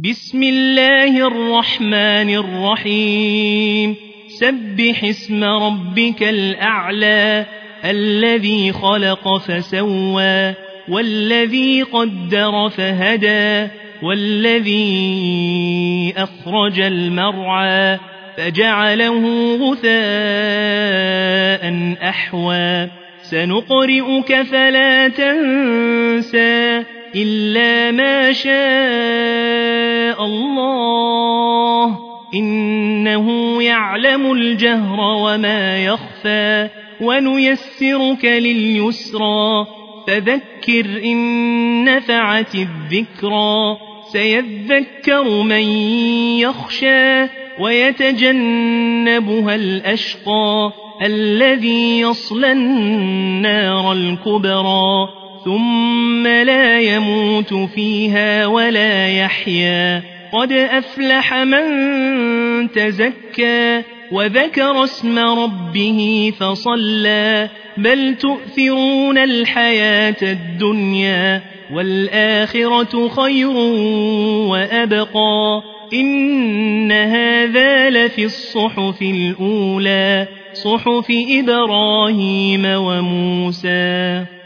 بسم الله الرحمن الرحيم سبح اسم ربك الأعلى الذي خلق فسوى والذي قدر فهدى والذي أخرج المرعى فجعله غثاء أحوى سنقرئك فلا تنسى إلا ما شاء الله إنه يعلم الجهر وما يخفى ونيسرك لليسرى فذكر إن نفعت الذكرى سيذكر من يخشى ويتجنبها الأشقى الذي يصلى النار الكبرى ثم لا يموت فيها ولا يحيا قد أفلح من تزكى وذكر اسم ربه فصلى بل تؤثرون الحياة الدنيا والآخرة خير وأبقى إن هذا لفي الصحف الأولى صحف إبراهيم وموسى.